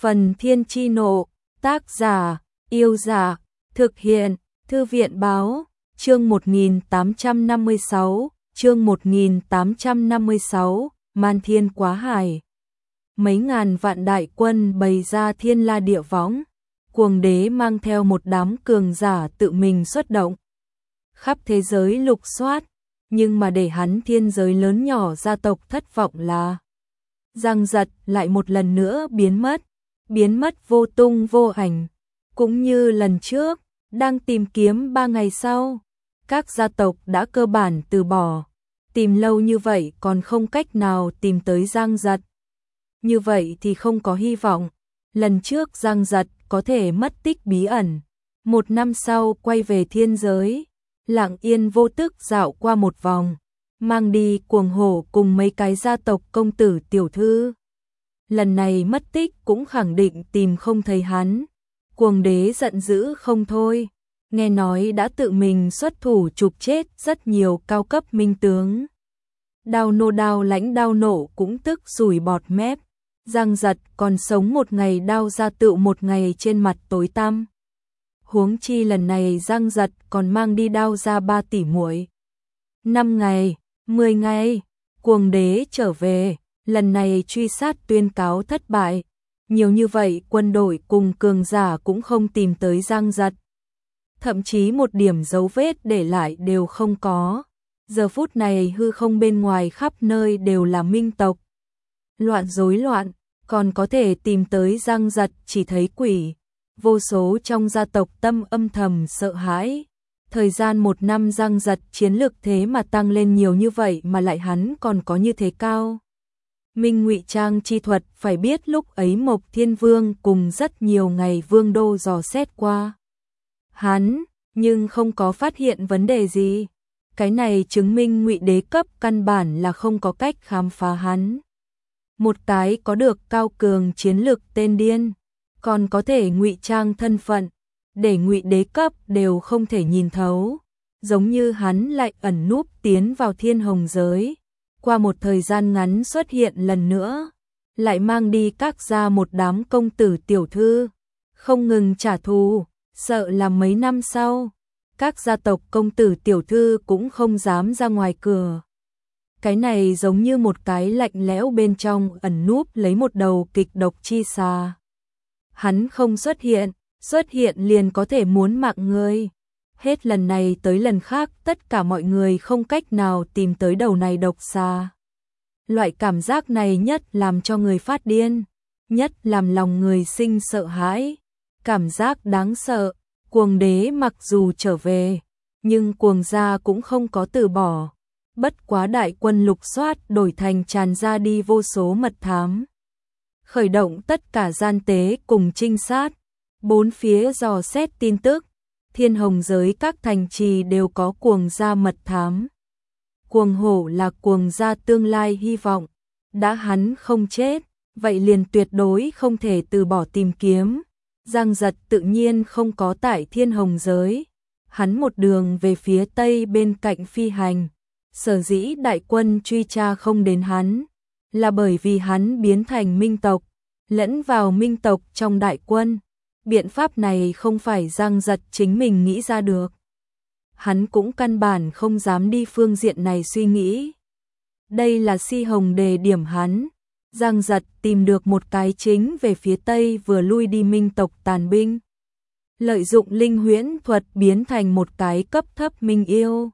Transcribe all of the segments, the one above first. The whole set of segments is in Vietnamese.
Phần Thiên Chi Nộ, tác giả, Yêu Dạ, thực hiện, Thư viện Báo, chương 1856, Man Thiên Quá Hải. Mấy ngàn vạn đại quân bày ra thiên la địa võng, Cuồng Đế mang theo một đám cường giả tự mình xuất động. Khắp thế giới lục soát, nhưng mà để hắn thiên giới lớn nhỏ gia tộc thất vọng là Giang Giật lại một lần nữa biến mất vô tung vô ảnh. Cũng như lần trước, đang tìm kiếm 3 ngày sau, các gia tộc đã cơ bản từ bỏ. Tìm lâu như vậy còn không cách nào tìm tới Giang Giật. Như vậy thì không có hy vọng. Lần trước Giang Giật có thể mất tích bí ẩn. 1 năm sau quay về thiên giới, lặng yên vô tức dạo qua một vòng, mang đi Cuồng Hổ cùng mấy cái gia tộc công tử tiểu thư. Lần này mất tích cũng khẳng định tìm không thấy hắn. Cuồng Đế giận dữ không thôi, nghe nói đã tự mình xuất thủ chụp chết rất nhiều cao cấp minh tướng. Đao lãnh đao nộ cũng tức sủi bọt mép. Giang Giật còn sống một ngày đao ra tựu một ngày trên mặt tối tăm. Huống chi lần này Giang Giật còn mang đi đao ra 3 tỷ muội. 5 ngày, 10 ngày, Cuồng Đế trở về, lần này truy sát tuyên cáo thất bại. Nhiều như vậy quân đội cùng cường giả cũng không tìm tới Giang Giật. Thậm chí một điểm dấu vết để lại đều không có. Giờ phút này hư không bên ngoài khắp nơi đều là minh tộc. Rối loạn, còn có thể tìm tới Giang Giật chỉ thấy quỷ. Vô số trong gia tộc tâm âm thầm sợ hãi. Thời gian 1 năm Giang Giật chiến lực thế mà tăng lên nhiều như vậy mà lại hắn còn có như thế cao. Minh ngụy trang chi thuật, phải biết lúc ấy Mộc Thiên Vương cùng rất nhiều ngày vương đô dò xét qua hắn, nhưng không có phát hiện vấn đề gì. Cái này chứng minh Ngụy Đế cấp căn bản là không có cách khám phá hắn. Một cái có được cao cường chiến lực tên điên, còn có thể ngụy trang thân phận, để Ngụy Đế cấp đều không thể nhìn thấu. Giống như hắn lại ẩn núp tiến vào thiên hồng giới. Qua một thời gian ngắn xuất hiện lần nữa, lại mang đi các gia một đám công tử tiểu thư, không ngừng trả thù, sợ là mấy năm sau, các gia tộc công tử tiểu thư cũng không dám ra ngoài cửa. Cái này giống như một cái lạnh lẽo bên trong ẩn núp lấy một đầu kịch độc chi xà. Hắn không xuất hiện liền có thể muốn mạng người. Hết lần này tới lần khác tất cả mọi người không cách nào tìm tới đầu này độc xà. Loại cảm giác này nhất làm cho người phát điên, nhất làm lòng người sinh sợ hãi. Cảm giác đáng sợ. Cuồng Đế mặc dù trở về, nhưng Cuồng gia cũng không có từ bỏ. Bất quá đại quân lục soát đổi thành tràn ra đi vô số mật thám. Khởi động tất cả gian tế cùng trinh sát, bốn phía dò xét tin tức. Thiên hồng giới các thành trì đều có Cuồng gia mật thám. Cuồng Hổ là Cuồng gia tương lai hy vọng. Đã hắn không chết, vậy liền tuyệt đối không thể từ bỏ tìm kiếm. Giang Giật tự nhiên không có tại thiên hồng giới. Hắn một đường về phía tây bên cạnh phi hành. Sở dĩ đại quân truy tra không đến hắn, là bởi vì hắn biến thành minh tộc, lẫn vào minh tộc trong đại quân. Biện pháp này không phải Giang Giật chính mình nghĩ ra được. Hắn cũng căn bản không dám đi phương diện này suy nghĩ. Đây là Si Hồng đề điểm hắn. Giang Giật tìm được một cái chính về phía tây vừa lui đi minh tộc tàn binh. Lợi dụng linh huyễn thuật biến thành một cái cấp thấp minh yêu.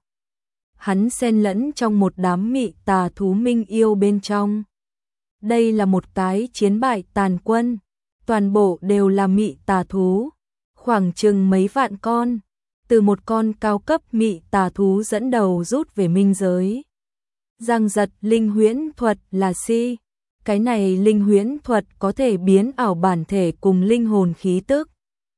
Hắn xen lẫn trong một đám mị tà thú minh yêu bên trong. Đây là một cái chiến bại tàn quân. Toàn bộ đều là mị tà thú. Khoảng chừng mấy vạn con. Từ một con cao cấp mị tà thú dẫn đầu rút về minh giới. Giang Giật linh huyễn thuật là si. Cái này linh huyễn thuật có thể biến ảo bản thể cùng linh hồn khí tức.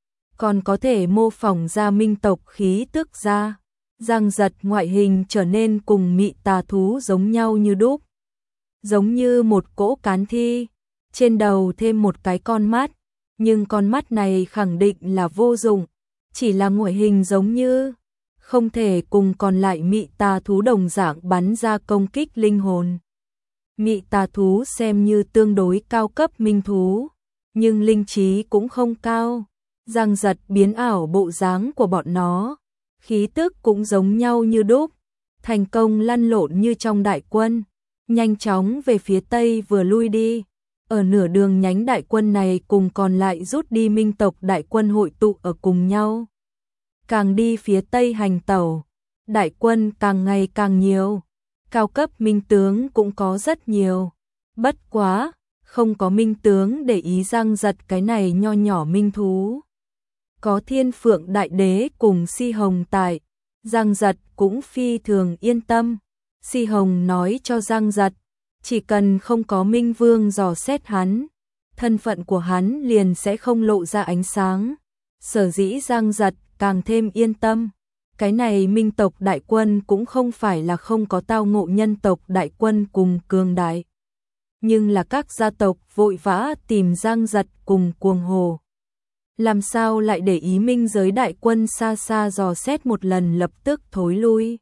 Còn có thể mô phỏng ra minh tộc khí tức ra. Giang Giật ngoại hình trở nên cùng mị tà thú giống nhau như đúc. Giống như một cỗ cán thi. Trên đầu thêm một cái con mắt. Nhưng con mắt này khẳng định là vô dụng. Chỉ là ngoại hình giống như. Không thể cùng còn lại mị tà thú đồng dạng bắn ra công kích linh hồn. Mị tà thú xem như tương đối cao cấp minh thú. nhưng linh trí cũng không cao. Giang Giật biến ảo bộ dáng của bọn nó, khí tức cũng giống nhau như đúc, thành công lăn lộn như trong đại quân, nhanh chóng về phía tây vừa lui đi. Ở nửa đường nhánh đại quân này cùng còn lại rút đi minh tộc đại quân hội tụ ở cùng nhau. Càng đi phía tây hành tẩu, đại quân càng ngày càng nhiều, cao cấp minh tướng cũng có rất nhiều. Bất quá, không có minh tướng để ý Giang Giật cái này nho nhỏ minh thú. Có Thiên Phượng Đại Đế cùng Si Hồng tại, Giang Giật cũng phi thường yên tâm. Si Hồng nói cho Giang Giật, chỉ cần không có Minh Vương dò xét hắn, thân phận của hắn liền sẽ không lộ ra ánh sáng. Sở dĩ Giang Giật càng thêm yên tâm. Cái này minh tộc đại quân cũng không phải là không có tao ngộ nhân tộc đại quân cùng cường đại. Nhưng là các gia tộc vội vã tìm Giang Giật cùng Cuồng Hồ. Làm sao lại để ý minh giới đại quân xa xa dò xét một lần lập tức thối lui.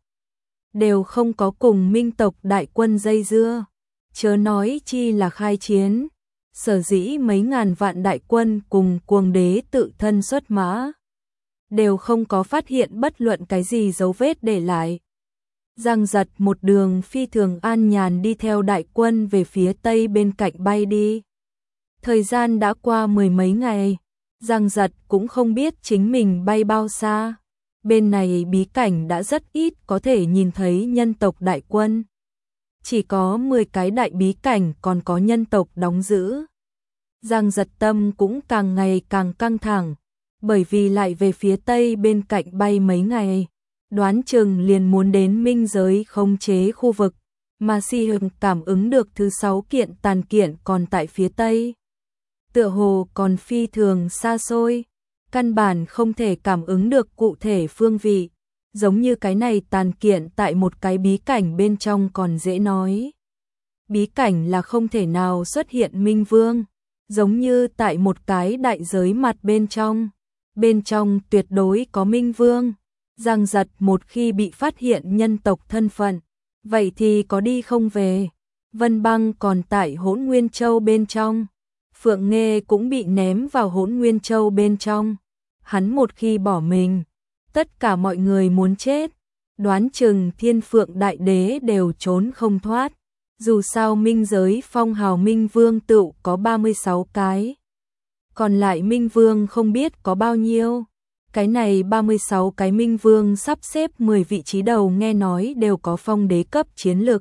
Đều không có cùng minh tộc đại quân dây dưa. Chớ nói chi là khai chiến. Sở dĩ mấy ngàn vạn đại quân cùng Cuồng Đế tự thân xuất mã. Đều không có phát hiện bất luận cái gì dấu vết để lại. Giang Giật một đường phi thường an nhàn đi theo đại quân về phía tây bên cạnh bay đi. Thời gian đã qua mười mấy ngày, Giang Giật cũng không biết chính mình bay bao xa. Bên này bí cảnh đã rất ít có thể nhìn thấy nhân tộc đại quân. Chỉ có 10 cái đại bí cảnh còn có nhân tộc đóng giữ. Giang Giật tâm cũng càng ngày càng căng thẳng, bởi vì lại về phía tây bên cạnh bay mấy ngày. Đoán chừng liền muốn đến minh giới khống chế khu vực, mà Si Hồng cảm ứng được thứ 6 kiện tàn kiện còn tại phía tây. Tựa hồ còn phi thường xa xôi, căn bản không thể cảm ứng được cụ thể phương vị, giống như cái này tàn kiện tại một cái bí cảnh bên trong còn dễ nói. Bí cảnh là không thể nào xuất hiện Minh Vương, giống như tại một cái đại giới mặt bên trong tuyệt đối có Minh Vương. Giang Giật một khi bị phát hiện nhân tộc thân phận, vậy thì có đi không về. Vân Băng còn tại Hỗn Nguyên Châu bên trong, Phượng Nghê cũng bị ném vào Hỗn Nguyên Châu bên trong. Hắn một khi bỏ mình, tất cả mọi người muốn chết, đoán chừng Thiên Phượng Đại Đế đều trốn không thoát. Dù sao minh giới phong hào Minh Vương tựu có 36 cái, còn lại Minh Vương không biết có bao nhiêu. Cái này 36 cái Minh Vương sắp xếp 10 vị trí đầu nghe nói đều có phong đế cấp chiến lực.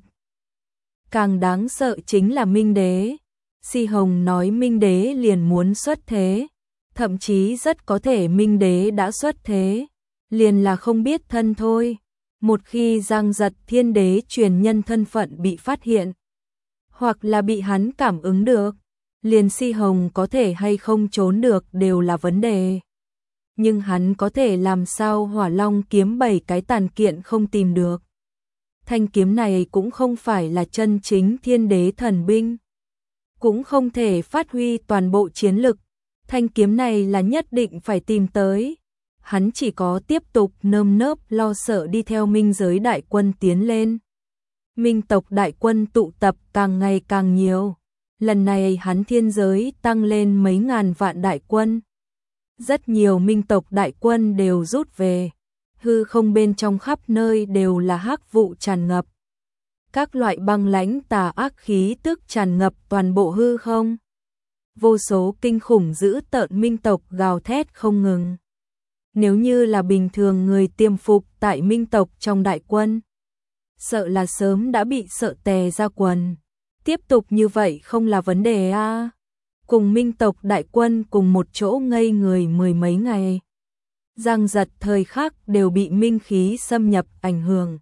Càng đáng sợ chính là Minh Đế. Si Hồng nói Minh Đế liền muốn xuất thế, thậm chí rất có thể Minh Đế đã xuất thế, liền là không biết thân thôi. Một khi Giang Giật Thiên Đế truyền nhân thân phận bị phát hiện, hoặc là bị hắn cảm ứng được, liền Si Hồng có thể hay không trốn được đều là vấn đề. Nhưng hắn có thể làm sao Hỏa Long kiếm 7 cái tàn kiện không tìm được. Thanh kiếm này cũng không phải là chân chính Thiên Đế thần binh, cũng không thể phát huy toàn bộ chiến lực. Thanh kiếm này là nhất định phải tìm tới. Hắn chỉ có tiếp tục nơm nớp lo sợ đi theo minh giới đại quân tiến lên. Minh tộc đại quân tụ tập càng ngày càng nhiều. Lần này hắn thiên giới tăng lên mấy ngàn vạn đại quân. Rất nhiều minh tộc đại quân đều rút về. Hư không bên trong khắp nơi đều là hắc vụ tràn ngập. Các loại băng lãnh tà ác khí tức tràn ngập toàn bộ hư không. Vô số kinh khủng dữ tợn minh tộc gào thét không ngừng. Nếu như là bình thường người tiềm phục tại minh tộc trong đại quân, sợ là sớm đã bị sợ tè ra quần. Tiếp tục như vậy không là vấn đề a. Cùng minh tộc đại quân cùng một chỗ ngây người mười mấy ngày. Giang Giật thời khắc đều bị minh khí xâm nhập ảnh hưởng.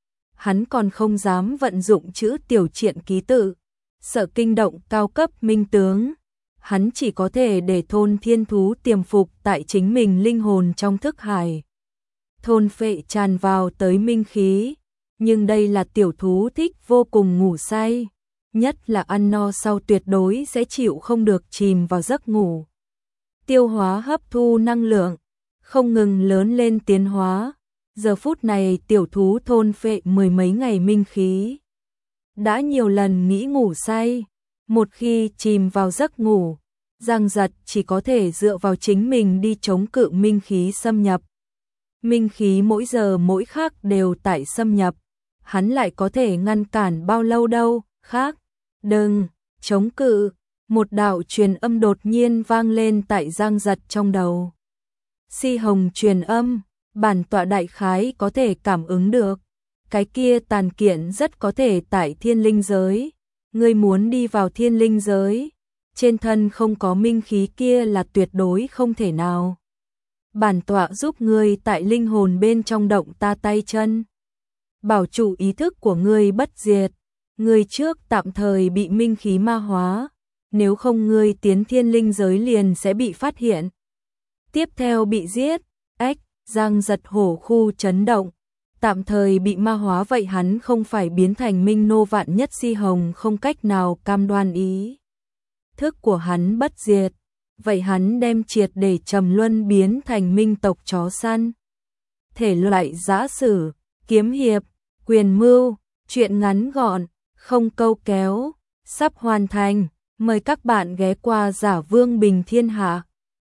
Hắn còn không dám vận dụng chữ tiểu triện ký tự, sợ kinh động cao cấp minh tướng. Hắn chỉ có thể để thôn thiên thú tiềm phục tại chính mình linh hồn trong thức hải. Thôn phệ tràn vào tới minh khí, nhưng đây là tiểu thú thích vô cùng ngủ say. Nhất là ăn no sau tuyệt đối sẽ chịu không được chìm vào giấc ngủ. Tiêu hóa hấp thu năng lượng, không ngừng lớn lên tiến hóa. Giờ phút này tiểu thú thôn phệ mười mấy ngày minh khí. Đã nhiều lần nghĩ ngủ say, một khi chìm vào giấc ngủ, Giang Giật chỉ có thể dựa vào chính mình đi chống cự minh khí xâm nhập. Minh khí mỗi giờ mỗi khắc đều tại xâm nhập, hắn lại có thể ngăn cản bao lâu đâu, khác, đừng, chống cự, một đạo truyền âm đột nhiên vang lên tại Giang Giật trong đầu. Si Hồng truyền âm, bản tọa đại khái có thể cảm ứng được, cái kia tàn kiện rất có thể tại thiên linh giới, ngươi muốn đi vào thiên linh giới, trên thân không có minh khí kia là tuyệt đối không thể nào. Bản tọa giúp ngươi tại linh hồn bên trong động ta tay chân, bảo trụ ý thức của ngươi bất diệt, ngươi trước tạm thời bị minh khí ma hóa, nếu không ngươi tiến thiên linh giới liền sẽ bị phát hiện. Tiếp theo bị giết, Giang Giật hổ khu chấn động, tạm thời bị ma hóa vậy hắn không phải biến thành minh nô vạn nhất Si Hồng không cách nào cam đoan ý thức của hắn bất diệt, vậy hắn đem triệt để trầm luân biến thành minh tộc chó săn. Thể loại giã sử, kiếm hiệp, quyền mưu, truyện ngắn gọn, không câu kéo, sắp hoàn thành, mời các bạn ghé qua Giả Vương Bình Thiên Hạ.